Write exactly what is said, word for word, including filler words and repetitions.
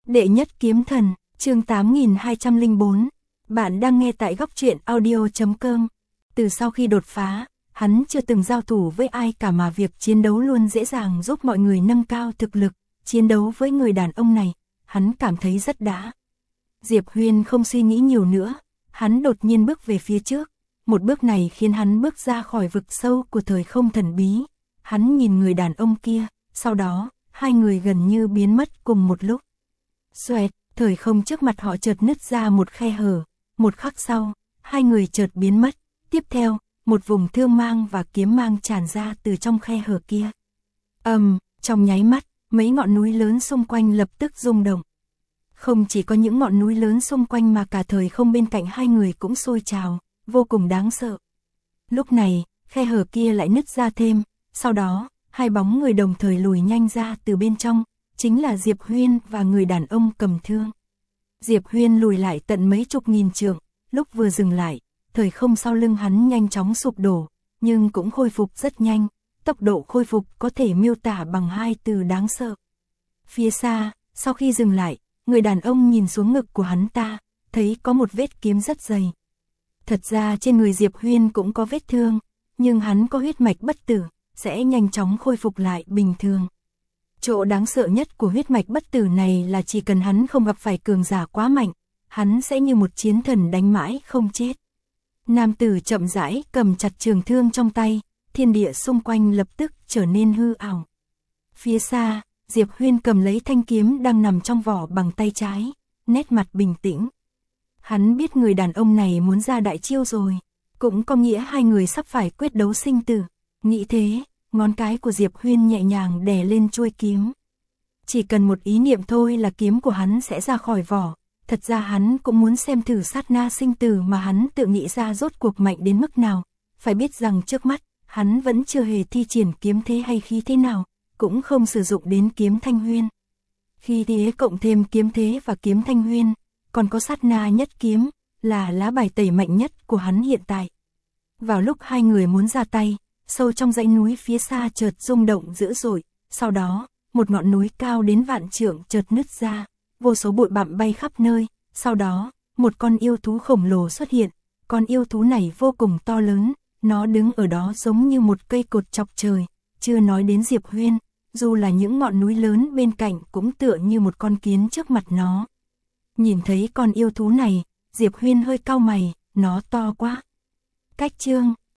Đệ nhất kiếm thần, chương tám nghìn hai trăm lẻ bốn. Bạn đang nghe tại góc truyện audio chấm com. Từ sau khi đột phá, hắn chưa từng giao thủ với ai cả mà việc chiến đấu luôn dễ dàng giúp mọi người nâng cao thực lực. Chiến đấu với người đàn ông này, hắn cảm thấy rất đã. Diệp Huyên không suy nghĩ nhiều nữa, hắn đột nhiên bước về phía trước. Một bước này khiến hắn bước ra khỏi vực sâu của thời không thần bí. Hắn nhìn người đàn ông kia, sau đó, hai người gần như biến mất cùng một lúc. Xoẹt, thời không trước mặt họ chợt nứt ra một khe hở, một khắc sau, hai người chợt biến mất, tiếp theo, một vùng thương mang và kiếm mang tràn ra từ trong khe hở kia. Ầm, um, trong nháy mắt, mấy ngọn núi lớn xung quanh lập tức rung động. Không chỉ có những ngọn núi lớn xung quanh mà cả thời không bên cạnh hai người cũng sôi trào, vô cùng đáng sợ. Lúc này, khe hở kia lại nứt ra thêm, sau đó, hai bóng người đồng thời lùi nhanh ra từ bên trong, chính là Diệp Huyên và người đàn ông cầm thương. Diệp Huyên lùi lại tận mấy chục nghìn trượng, lúc vừa dừng lại, thời không sau lưng hắn nhanh chóng sụp đổ, nhưng cũng khôi phục rất nhanh, tốc độ khôi phục có thể miêu tả bằng hai từ đáng sợ. Phía xa, sau khi dừng lại, người đàn ông nhìn xuống ngực của hắn ta, thấy có một vết kiếm rất dày. Thật ra trên người Diệp Huyên cũng có vết thương, nhưng hắn có huyết mạch bất tử, sẽ nhanh chóng khôi phục lại bình thường. Chỗ đáng sợ nhất của huyết mạch bất tử này là chỉ cần hắn không gặp phải cường giả quá mạnh, hắn sẽ như một chiến thần đánh mãi không chết. Nam tử chậm rãi cầm chặt trường thương trong tay, thiên địa xung quanh lập tức trở nên hư ảo. Phía xa, Diệp Huyên cầm lấy thanh kiếm đang nằm trong vỏ bằng tay trái, nét mặt bình tĩnh. Hắn biết người đàn ông này muốn ra đại chiêu rồi, cũng có nghĩa hai người sắp phải quyết đấu sinh tử. Nghĩ thế, ngón cái của Diệp Huyên nhẹ nhàng đè lên chuôi kiếm. Chỉ cần một ý niệm thôi là kiếm của hắn sẽ ra khỏi vỏ. Thật ra hắn cũng muốn xem thử sát na sinh tử mà hắn tự nghĩ ra rốt cuộc mạnh đến mức nào. Phải biết rằng trước mắt, hắn vẫn chưa hề thi triển kiếm thế hay khí thế nào, cũng không sử dụng đến kiếm thanh huyên. Khi thế cộng thêm kiếm thế và kiếm thanh huyên, còn có sát na nhất kiếm, là lá bài tẩy mạnh nhất của hắn hiện tại. Vào lúc hai người muốn ra tay, sâu trong dãy núi phía xa chợt rung động dữ dội, sau đó, một ngọn núi cao đến vạn trượng chợt nứt ra, vô số bụi bặm bay khắp nơi, sau đó, một con yêu thú khổng lồ xuất hiện, con yêu thú này vô cùng to lớn, nó đứng ở đó giống như một cây cột chọc trời, chưa nói đến Diệp Huyên, dù là những ngọn núi lớn bên cạnh cũng tựa như một con kiến trước mặt nó. Nhìn thấy con yêu thú này, Diệp Huyên hơi cau mày, nó to quá. Cách chương